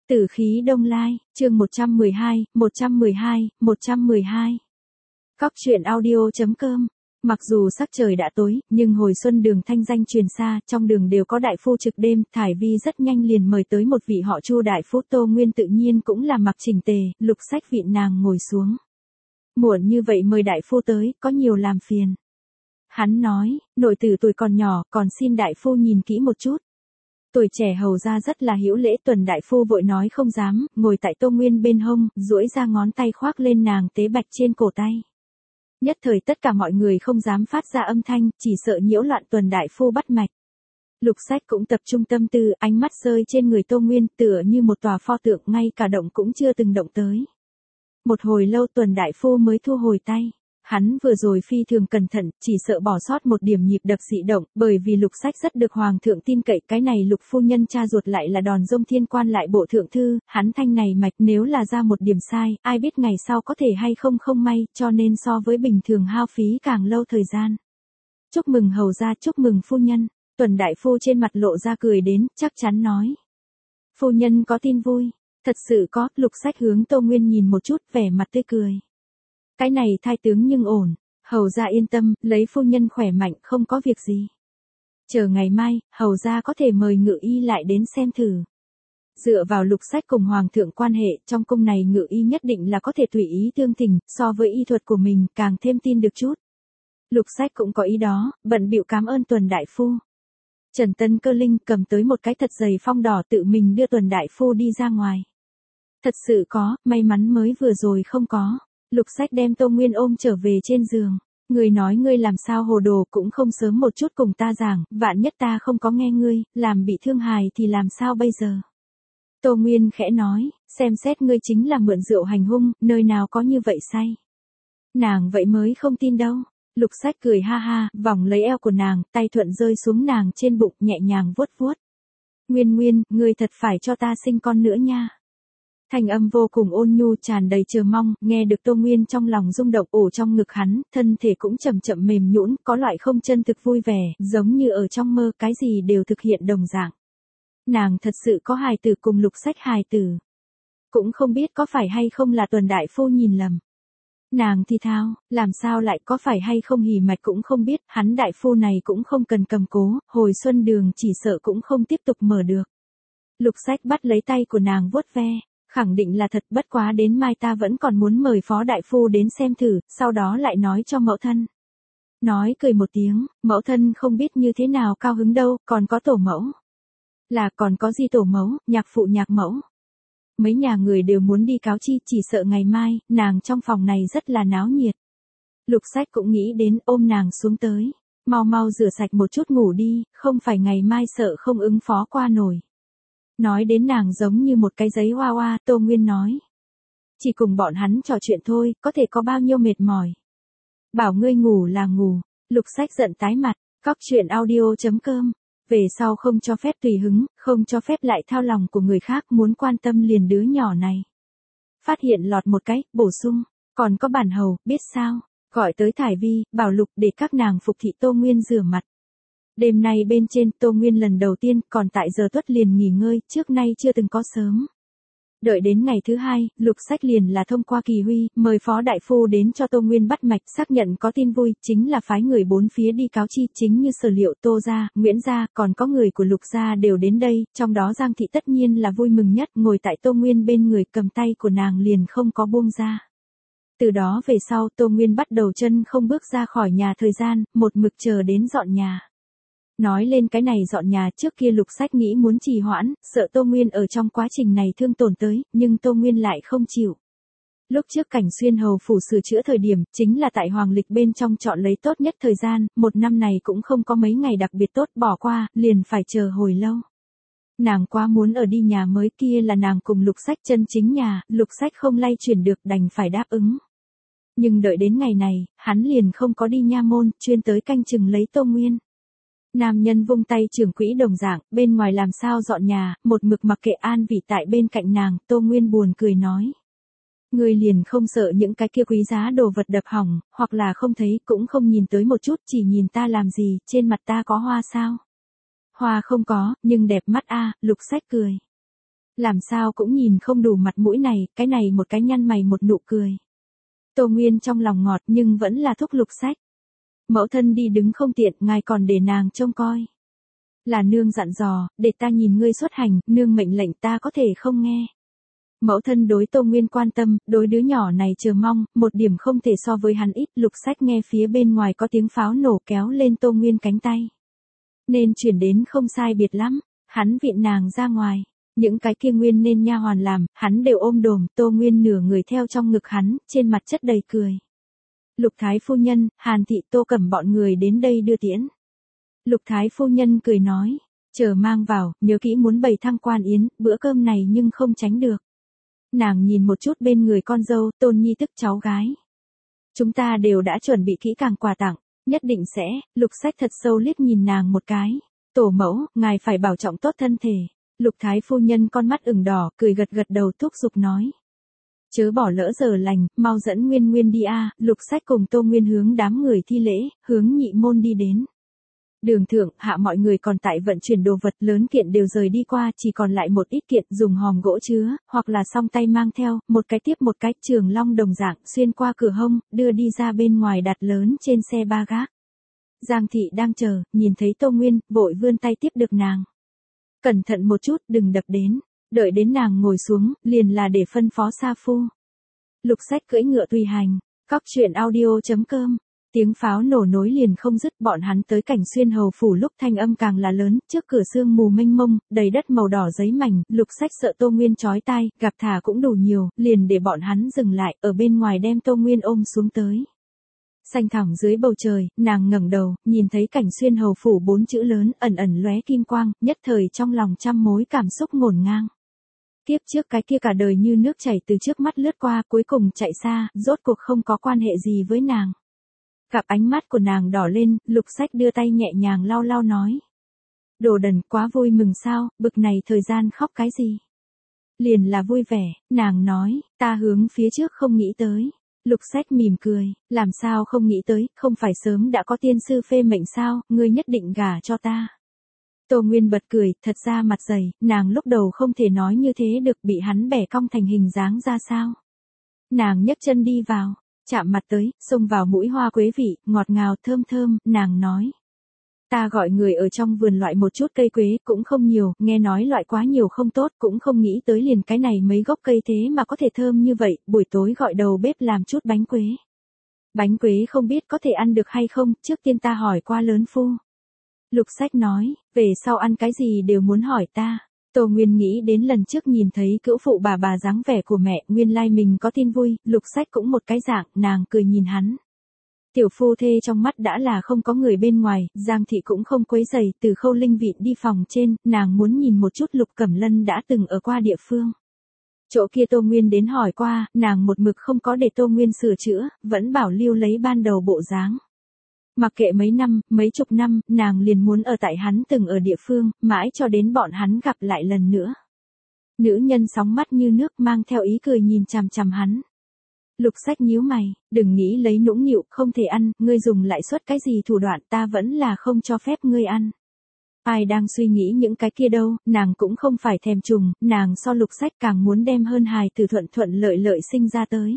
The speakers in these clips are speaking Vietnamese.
Tử khí đông lai, chương 112. Cóc truyện audio.com. Mặc dù sắc trời đã tối, nhưng hồi xuân đường thanh danh truyền xa, trong đường đều có đại phu trực đêm, Thải Vi rất nhanh liền mời tới một vị họ Chu đại phu. Tô Nguyên tự nhiên cũng là mặc chỉnh tề, Lục Sách vịn nàng ngồi xuống. Muộn như vậy mời đại phu tới, có nhiều làm phiền. Hắn nói, nội tử tuổi còn nhỏ, còn xin đại phu nhìn kỹ một chút. Tuổi trẻ hầu ra rất là hữu lễ. Tuần đại phu vội nói không dám, ngồi tại Tô Nguyên bên hông, duỗi ra ngón tay khoác lên nàng tế bạch trên cổ tay. Nhất thời tất cả mọi người không dám phát ra âm thanh, chỉ sợ nhiễu loạn Tuần đại phu bắt mạch. Lục Sách cũng tập trung tâm tư, ánh mắt rơi trên người Tô Nguyên, tựa như một tòa pho tượng, ngay cả động cũng chưa từng động tới. Một hồi lâu Tuần đại phu mới thu hồi tay. Hắn vừa rồi phi thường cẩn thận, chỉ sợ bỏ sót một điểm nhịp đập dị động, bởi vì Lục Sách rất được hoàng thượng tin cậy, cái này Lục phu nhân cha ruột lại là đòn dông thiên quan lại bộ thượng thư, hắn thanh này mạch nếu là ra một điểm sai, ai biết ngày sau có thể hay không không may, cho nên so với bình thường hao phí càng lâu thời gian. Chúc mừng hầu gia, chúc mừng phu nhân. Tuần đại phu trên mặt lộ ra cười đến, chắc chắn nói. Phu nhân có tin vui. Thật sự có. Lục Sách hướng Tô Nguyên nhìn một chút, vẻ mặt tươi cười. Cái này thai tướng nhưng ổn, hầu gia yên tâm, lấy phu nhân khỏe mạnh, không có việc gì. Chờ ngày mai, hầu gia có thể mời ngự y lại đến xem thử. Dựa vào Lục Sách cùng hoàng thượng quan hệ, trong cung này ngự y nhất định là có thể tùy ý tương tình, so với y thuật của mình, càng thêm tin được chút. Lục Sách cũng có ý đó, bận bịu cảm ơn Tuần đại phu. Trần Tân Cơ Linh cầm tới một cái thật dày phong đỏ, tự mình đưa Tuần đại phu đi ra ngoài. Thật sự có, may mắn mới vừa rồi không có. Lục Sách đem Tô Nguyên ôm trở về trên giường. Người nói ngươi làm sao hồ đồ, cũng không sớm một chút cùng ta giảng, vạn nhất ta không có nghe ngươi, làm bị thương hài thì làm sao bây giờ. Tô Nguyên khẽ nói, xem xét ngươi chính là mượn rượu hành hung, nơi nào có như vậy say. Nàng vậy mới không tin đâu. Lục Sách cười ha ha, vòng lấy eo của nàng, tay thuận rơi xuống nàng trên bụng, nhẹ nhàng vuốt vuốt. Nguyên, ngươi thật phải cho ta sinh con nữa nha. Thanh âm vô cùng ôn nhu, tràn đầy chờ mong, nghe được Tô Nguyên trong lòng rung động, ổ trong ngực hắn, thân thể cũng chậm chậm mềm nhũn, có loại không chân thực vui vẻ, giống như ở trong mơ, cái gì đều thực hiện đồng dạng. Nàng thật sự có hài tử cùng Lục Sách hài tử. Cũng không biết có phải hay không là Tuần đại phu nhìn lầm. Nàng thì thao, làm sao lại có phải hay không hỉ mạch cũng không biết, hắn đại phu này cũng không cần cầm cố, hồi xuân đường chỉ sợ cũng không tiếp tục mở được. Lục Sách bắt lấy tay của nàng vuốt ve. Khẳng định là thật, bất quá đến mai ta vẫn còn muốn mời phó đại phu đến xem thử, sau đó lại nói cho mẫu thân. Nói cười một tiếng, mẫu thân không biết như thế nào cao hứng đâu, còn có tổ mẫu. Là còn có gì tổ mẫu, nhạc phụ nhạc mẫu. Mấy nhà người đều muốn đi cáo chi, chỉ sợ ngày mai, nàng trong phòng này rất là náo nhiệt. Lục Sách cũng nghĩ đến, ôm nàng xuống tới. Mau rửa sạch một chút ngủ đi, không phải ngày mai sợ không ứng phó qua nổi. Nói đến nàng giống như một cái giấy hoa hoa, Tô Nguyên nói. Chỉ cùng bọn hắn trò chuyện thôi, có thể có bao nhiêu mệt mỏi. Bảo ngươi ngủ là ngủ. Lục Sách giận tái mặt, cóc truyện audio.com. Về sau không cho phép tùy hứng, không cho phép lại thao lòng của người khác, muốn quan tâm liền đứa nhỏ này. Phát hiện lọt một cái, bổ sung, còn có bản hầu, biết sao, gọi tới Thải Vi, bảo Lục để các nàng phục thị Tô Nguyên rửa mặt. Đêm nay bên trên, Tô Nguyên lần đầu tiên, còn tại giờ tuất liền nghỉ ngơi, trước nay chưa từng có sớm. Đợi đến ngày thứ hai, Lục Sách liền là thông qua Kỳ Huy, mời phó đại phu đến cho Tô Nguyên bắt mạch, xác nhận có tin vui, chính là phái người bốn phía đi cáo chi, chính như Sở Liệu, Tô gia, Nguyễn gia, còn có người của Lục gia đều đến đây, trong đó Giang thị tất nhiên là vui mừng nhất, ngồi tại Tô Nguyên bên người, cầm tay của nàng liền không có buông ra. Từ đó về sau, Tô Nguyên bắt đầu chân không bước ra khỏi nhà thời gian, một mực chờ đến dọn nhà. Nói lên cái này dọn nhà, trước kia Lục Sách nghĩ muốn trì hoãn, sợ Tô Nguyên ở trong quá trình này thương tổn tới, nhưng Tô Nguyên lại không chịu. Lúc trước Cảnh Xuyên hầu phủ sửa chữa thời điểm, chính là tại hoàng lịch bên trong chọn lấy tốt nhất thời gian, một năm này cũng không có mấy ngày đặc biệt tốt, bỏ qua, liền phải chờ hồi lâu. Nàng quá muốn ở đi nhà mới, kia là nàng cùng Lục Sách chân chính nhà, Lục Sách không lay chuyển được, đành phải đáp ứng. Nhưng đợi đến ngày này, hắn liền không có đi nha môn, chuyên tới canh chừng lấy Tô Nguyên. Nam nhân vung tay trưởng quỹ đồng dạng, bên ngoài làm sao dọn nhà, một mực mặc kệ an vị tại bên cạnh nàng, Tô Nguyên buồn cười nói. Ngươi liền không sợ những cái kia quý giá đồ vật đập hỏng, hoặc là không thấy, cũng không nhìn tới một chút, chỉ nhìn ta làm gì, trên mặt ta có hoa sao? Hoa không có, nhưng đẹp mắt a. Lục Sách cười. Làm sao cũng nhìn không đủ mặt mũi này, cái này một cái nhăn mày một nụ cười. Tô Nguyên trong lòng ngọt nhưng vẫn là thúc Lục Sách. Mẫu thân đi đứng không tiện, ngài còn để nàng trông coi. Là nương dặn dò, để ta nhìn ngươi xuất hành, nương mệnh lệnh ta có thể không nghe. Mẫu thân đối Tô Nguyên quan tâm, đối đứa nhỏ này chờ mong, một điểm không thể so với hắn ít. Lục Sách nghe phía bên ngoài có tiếng pháo nổ kéo lên Tô Nguyên cánh tay. Nên chuyển đến không sai biệt lắm, hắn viện nàng ra ngoài. Những cái kia nguyên nên nha hoàn làm, hắn đều ôm đồm, Tô Nguyên nửa người theo trong ngực hắn, trên mặt chất đầy cười. Lục Thái phu nhân, Hàn thị, Tô Cẩm bọn người đến đây đưa tiễn. Lục Thái phu nhân cười nói, chờ mang vào, nhớ kỹ muốn bày thăng quan yến, bữa cơm này nhưng không tránh được. Nàng nhìn một chút bên người con dâu, Tôn Nhi tức cháu gái. Chúng ta đều đã chuẩn bị kỹ càng quà tặng, nhất định sẽ. Lục Sách thật sâu liếc nhìn nàng một cái. Tổ mẫu, ngài phải bảo trọng tốt thân thể. Lục Thái phu nhân con mắt ửng đỏ, cười gật gật đầu thúc giục nói. Chớ bỏ lỡ giờ lành, mau dẫn Nguyên Nguyên đi a. Lục Sách cùng Tô Nguyên hướng đám người thi lễ, hướng nhị môn đi đến. Đường thượng, hạ mọi người còn tại vận chuyển đồ vật lớn kiện đều rời đi qua, chỉ còn lại một ít kiện dùng hòm gỗ chứa, hoặc là song tay mang theo, một cái tiếp một cái, Trường Long đồng dạng, xuyên qua cửa hông, đưa đi ra bên ngoài đặt lớn trên xe ba gác. Giang thị đang chờ, nhìn thấy Tô Nguyên, vội vươn tay tiếp được nàng. Cẩn thận một chút, đừng đập đến, đợi đến nàng ngồi xuống, liền là để phân phó sa phu. Lục Sách cưỡi ngựa tùy hành, cóc truyện audio.com. Tiếng pháo nổ nối liền không dứt, bọn hắn tới Cảnh Xuyên hầu phủ lúc thanh âm càng là lớn, trước cửa sương mù mênh mông, đầy đất màu đỏ giấy mảnh, Lục Sách sợ Tô Nguyên chói tai, gặp thả cũng đủ nhiều, liền để bọn hắn dừng lại, ở bên ngoài đem Tô Nguyên ôm xuống tới. Xanh thẳm dưới bầu trời, nàng ngẩng đầu, nhìn thấy Cảnh Xuyên hầu phủ 4 chữ lớn, ẩn ẩn lóe kim quang, nhất thời trong lòng trăm mối cảm xúc ngổn ngang. Tiếp trước cái kia cả đời như nước chảy từ trước mắt lướt qua, cuối cùng chạy xa, rốt cuộc không có quan hệ gì với nàng. Gặp ánh mắt của nàng đỏ lên, Lục Sách đưa tay nhẹ nhàng lau lau nói. Đồ đần, quá vui mừng sao, bực này thời gian khóc cái gì? Liền là vui vẻ, nàng nói, ta hướng phía trước không nghĩ tới. Lục Sách mỉm cười, làm sao không nghĩ tới, không phải sớm đã có tiên sư phê mệnh sao, ngươi nhất định gả cho ta. Tô Nguyên bật cười, thật ra mặt dày, nàng lúc đầu không thể nói như thế được, bị hắn bẻ cong thành hình dáng ra sao. Nàng nhấc chân đi vào. Chạm mặt tới, xông vào mũi hoa quế vị, ngọt ngào thơm thơm, nàng nói. Ta gọi người ở trong vườn loại một chút cây quế, cũng không nhiều, nghe nói loại quá nhiều không tốt, cũng không nghĩ tới liền cái này mấy gốc cây thế mà có thể thơm như vậy, buổi tối gọi đầu bếp làm chút bánh quế. Bánh quế không biết có thể ăn được hay không, trước tiên ta hỏi qua lớn phu. Lục Sách nói, về sau ăn cái gì đều muốn hỏi ta. Tô Nguyên nghĩ đến lần trước nhìn thấy cữu phụ bà dáng vẻ của mẹ, nguyên lai mình có tin vui, Lục Sách cũng một cái dạng, nàng cười nhìn hắn. Tiểu phu thê trong mắt đã là không có người bên ngoài, Giang thị cũng không quấy rầy, từ Khâu Linh Vịn đi phòng trên, nàng muốn nhìn một chút Lục Cẩm Lân đã từng ở qua địa phương. Chỗ kia Tô Nguyên đến hỏi qua, nàng một mực không có để Tô Nguyên sửa chữa, vẫn bảo lưu lấy ban đầu bộ dáng. Mặc kệ mấy năm, mấy chục năm, nàng liền muốn ở tại hắn từng ở địa phương, mãi cho đến bọn hắn gặp lại lần nữa. Nữ nhân sóng mắt như nước mang theo ý cười nhìn chằm chằm hắn. Lục Sách nhíu mày, đừng nghĩ lấy nũng nịu, không thể ăn, ngươi dùng lại suất cái gì thủ đoạn ta vẫn là không cho phép ngươi ăn. Ai đang suy nghĩ những cái kia đâu, nàng cũng không phải thèm trùng, nàng so Lục Sách càng muốn đem hơn hài từ thuận thuận lợi lợi sinh ra tới.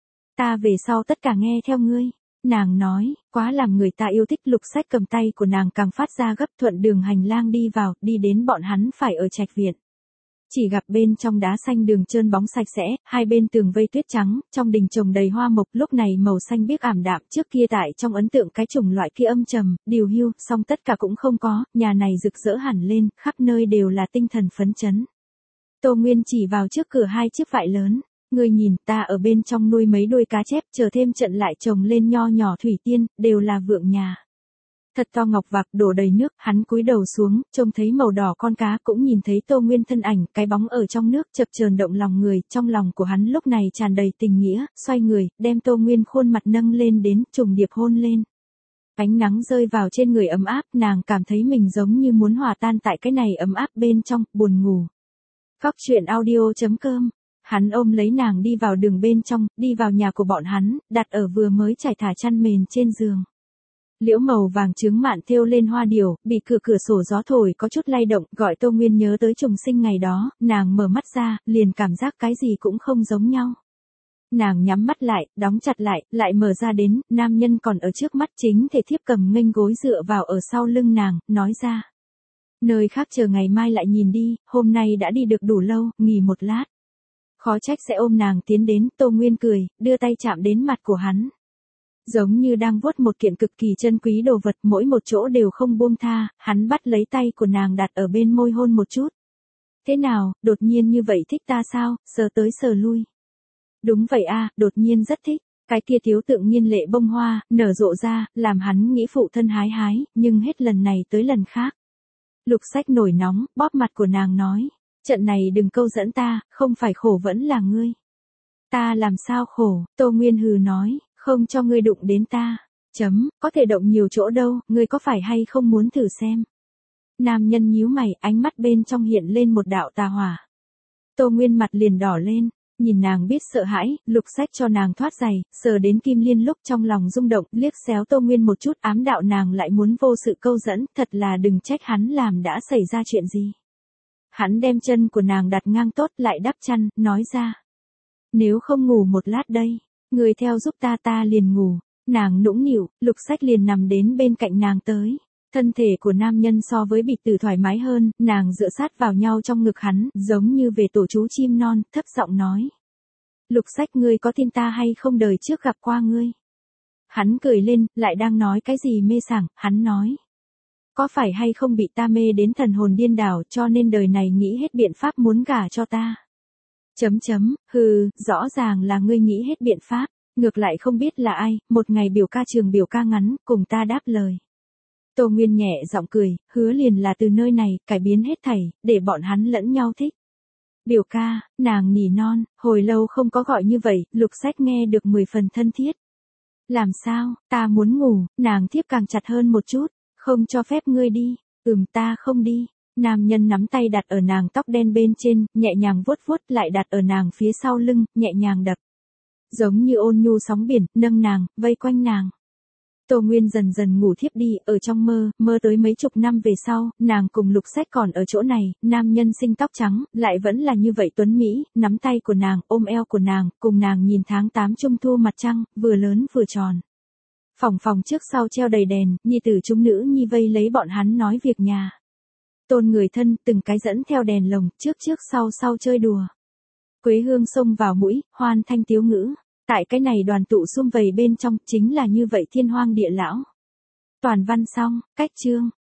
Ta về sau tất cả nghe theo ngươi. Nàng nói, quá làm người ta yêu thích. Lục Sách cầm tay của nàng càng phát ra gấp, thuận đường hành lang đi vào, đi đến bọn hắn phải ở trạch viện. Chỉ gặp bên trong đá xanh đường trơn bóng sạch sẽ, hai bên tường vây tuyết trắng, trong đình trồng đầy hoa mộc, lúc này màu xanh biếc ảm đạm, trước kia tại trong ấn tượng cái chủng loại kia âm trầm, điều hưu, song tất cả cũng không có, nhà này rực rỡ hẳn lên, khắp nơi đều là tinh thần phấn chấn. Tô Nguyên chỉ vào trước cửa hai chiếc vại lớn. Ngươi nhìn, ta ở bên trong nuôi mấy đôi cá chép, chờ thêm trận lại trồng lên nho nhỏ thủy tiên, đều là vượng nhà. Thật to ngọc vạc đổ đầy nước, hắn cúi đầu xuống, trông thấy màu đỏ con cá, cũng nhìn thấy Tô Nguyên thân ảnh, cái bóng ở trong nước chập chờn động lòng người, trong lòng của hắn lúc này tràn đầy tình nghĩa, xoay người, đem Tô Nguyên khuôn mặt nâng lên đến, trùng điệp hôn lên. Ánh nắng rơi vào trên người ấm áp, nàng cảm thấy mình giống như muốn hòa tan tại cái này ấm áp bên trong, buồn ngủ. Cóc truyện audio.com. Hắn ôm lấy nàng đi vào đường bên trong, đi vào nhà của bọn hắn, đặt ở vừa mới trải thả chăn mền trên giường. Liễu màu vàng trứng mạn thêu lên hoa điều, bị cửa sổ gió thổi có chút lay động, gọi Tô Nguyên nhớ tới trùng sinh ngày đó, nàng mở mắt ra, liền cảm giác cái gì cũng không giống nhau. Nàng nhắm mắt lại, đóng chặt lại, lại mở ra đến, nam nhân còn ở trước mắt, chính thể thiếp cầm nghênh gối dựa vào ở sau lưng nàng, nói ra. Nơi khác chờ ngày mai lại nhìn đi, hôm nay đã đi được đủ lâu, nghỉ một lát. Khó trách sẽ ôm nàng tiến đến, Tô Nguyên cười, đưa tay chạm đến mặt của hắn. Giống như đang vuốt một kiện cực kỳ chân quý đồ vật, mỗi một chỗ đều không buông tha, hắn bắt lấy tay của nàng đặt ở bên môi hôn một chút. Thế nào, đột nhiên như vậy thích ta sao, sờ tới sờ lui. Đúng vậy a, đột nhiên rất thích, cái kia thiếu tượng nhiên lệ bông hoa, nở rộ ra, làm hắn nghĩ phụ thân hái hái, nhưng hết lần này tới lần khác. Lục Sách nổi nóng, bóp mặt của nàng nói, trận này đừng câu dẫn ta, không phải khổ vẫn là ngươi. Ta làm sao khổ, Tô Nguyên hừ nói, không cho ngươi đụng đến ta. Có thể động nhiều chỗ đâu, ngươi có phải hay không muốn thử xem. Nam nhân nhíu mày, ánh mắt bên trong hiện lên một đạo tà hỏa. Tô Nguyên mặt liền đỏ lên, nhìn nàng biết sợ hãi, Lục Sách cho nàng thoát giày, sờ đến kim liên lúc trong lòng rung động, liếc xéo Tô Nguyên một chút, ám đạo nàng lại muốn vô sự câu dẫn, thật là đừng trách hắn làm đã xảy ra chuyện gì. Hắn đem chân của nàng đặt ngang tốt lại đắp chăn, nói ra. Nếu không ngủ một lát đây, người theo giúp ta liền ngủ. Nàng nũng nịu, Lục Sách liền nằm đến bên cạnh nàng tới. Thân thể của nam nhân so với bịch tử thoải mái hơn, nàng dựa sát vào nhau trong ngực hắn, giống như về tổ chú chim non, thấp giọng nói. Lục Sách, ngươi có tin ta hay không, đời trước gặp qua ngươi. Hắn cười lên, lại đang nói cái gì mê sảng, hắn nói. Có phải hay không bị ta mê đến thần hồn điên đảo, cho nên đời này nghĩ hết biện pháp muốn gả cho ta. Hừ, rõ ràng là ngươi nghĩ hết biện pháp, ngược lại không biết là ai, một ngày biểu ca trường biểu ca ngắn, cùng ta đáp lời. Tô Nguyên nhẹ giọng cười, hứa liền là từ nơi này, cải biến hết thảy, để bọn hắn lẫn nhau thích. Biểu ca, nàng nỉ non, hồi lâu không có gọi như vậy, Lục Sách nghe được 10 phần thân thiết. Làm sao, ta muốn ngủ, nàng thiếp càng chặt hơn một chút, không cho phép ngươi đi, ta không đi. Nam nhân nắm tay đặt ở nàng tóc đen bên trên, nhẹ nhàng vuốt vuốt lại đặt ở nàng phía sau lưng, nhẹ nhàng đập. Giống như ôn nhu sóng biển, nâng nàng, vây quanh nàng. Tô Nguyên dần dần ngủ thiếp đi, ở trong mơ tới mấy chục năm về sau, nàng cùng Lục Sách còn ở chỗ này, nam nhân sinh tóc trắng, lại vẫn là như vậy tuấn Mỹ, nắm tay của nàng, ôm eo của nàng, cùng nàng nhìn tháng 8 trung thu mặt trăng, vừa lớn vừa tròn. Phòng trước sau treo đầy đèn, nhi tử chúng nữ nhi vây lấy bọn hắn nói việc nhà. Tôn người thân, từng cái dẫn theo đèn lồng, trước sau chơi đùa. Quế hương xông vào mũi, hoan thanh tiếu ngữ. Tại cái này đoàn tụ sum vầy bên trong, chính là như vậy thiên hoang địa lão. Toàn văn xong, cách chương.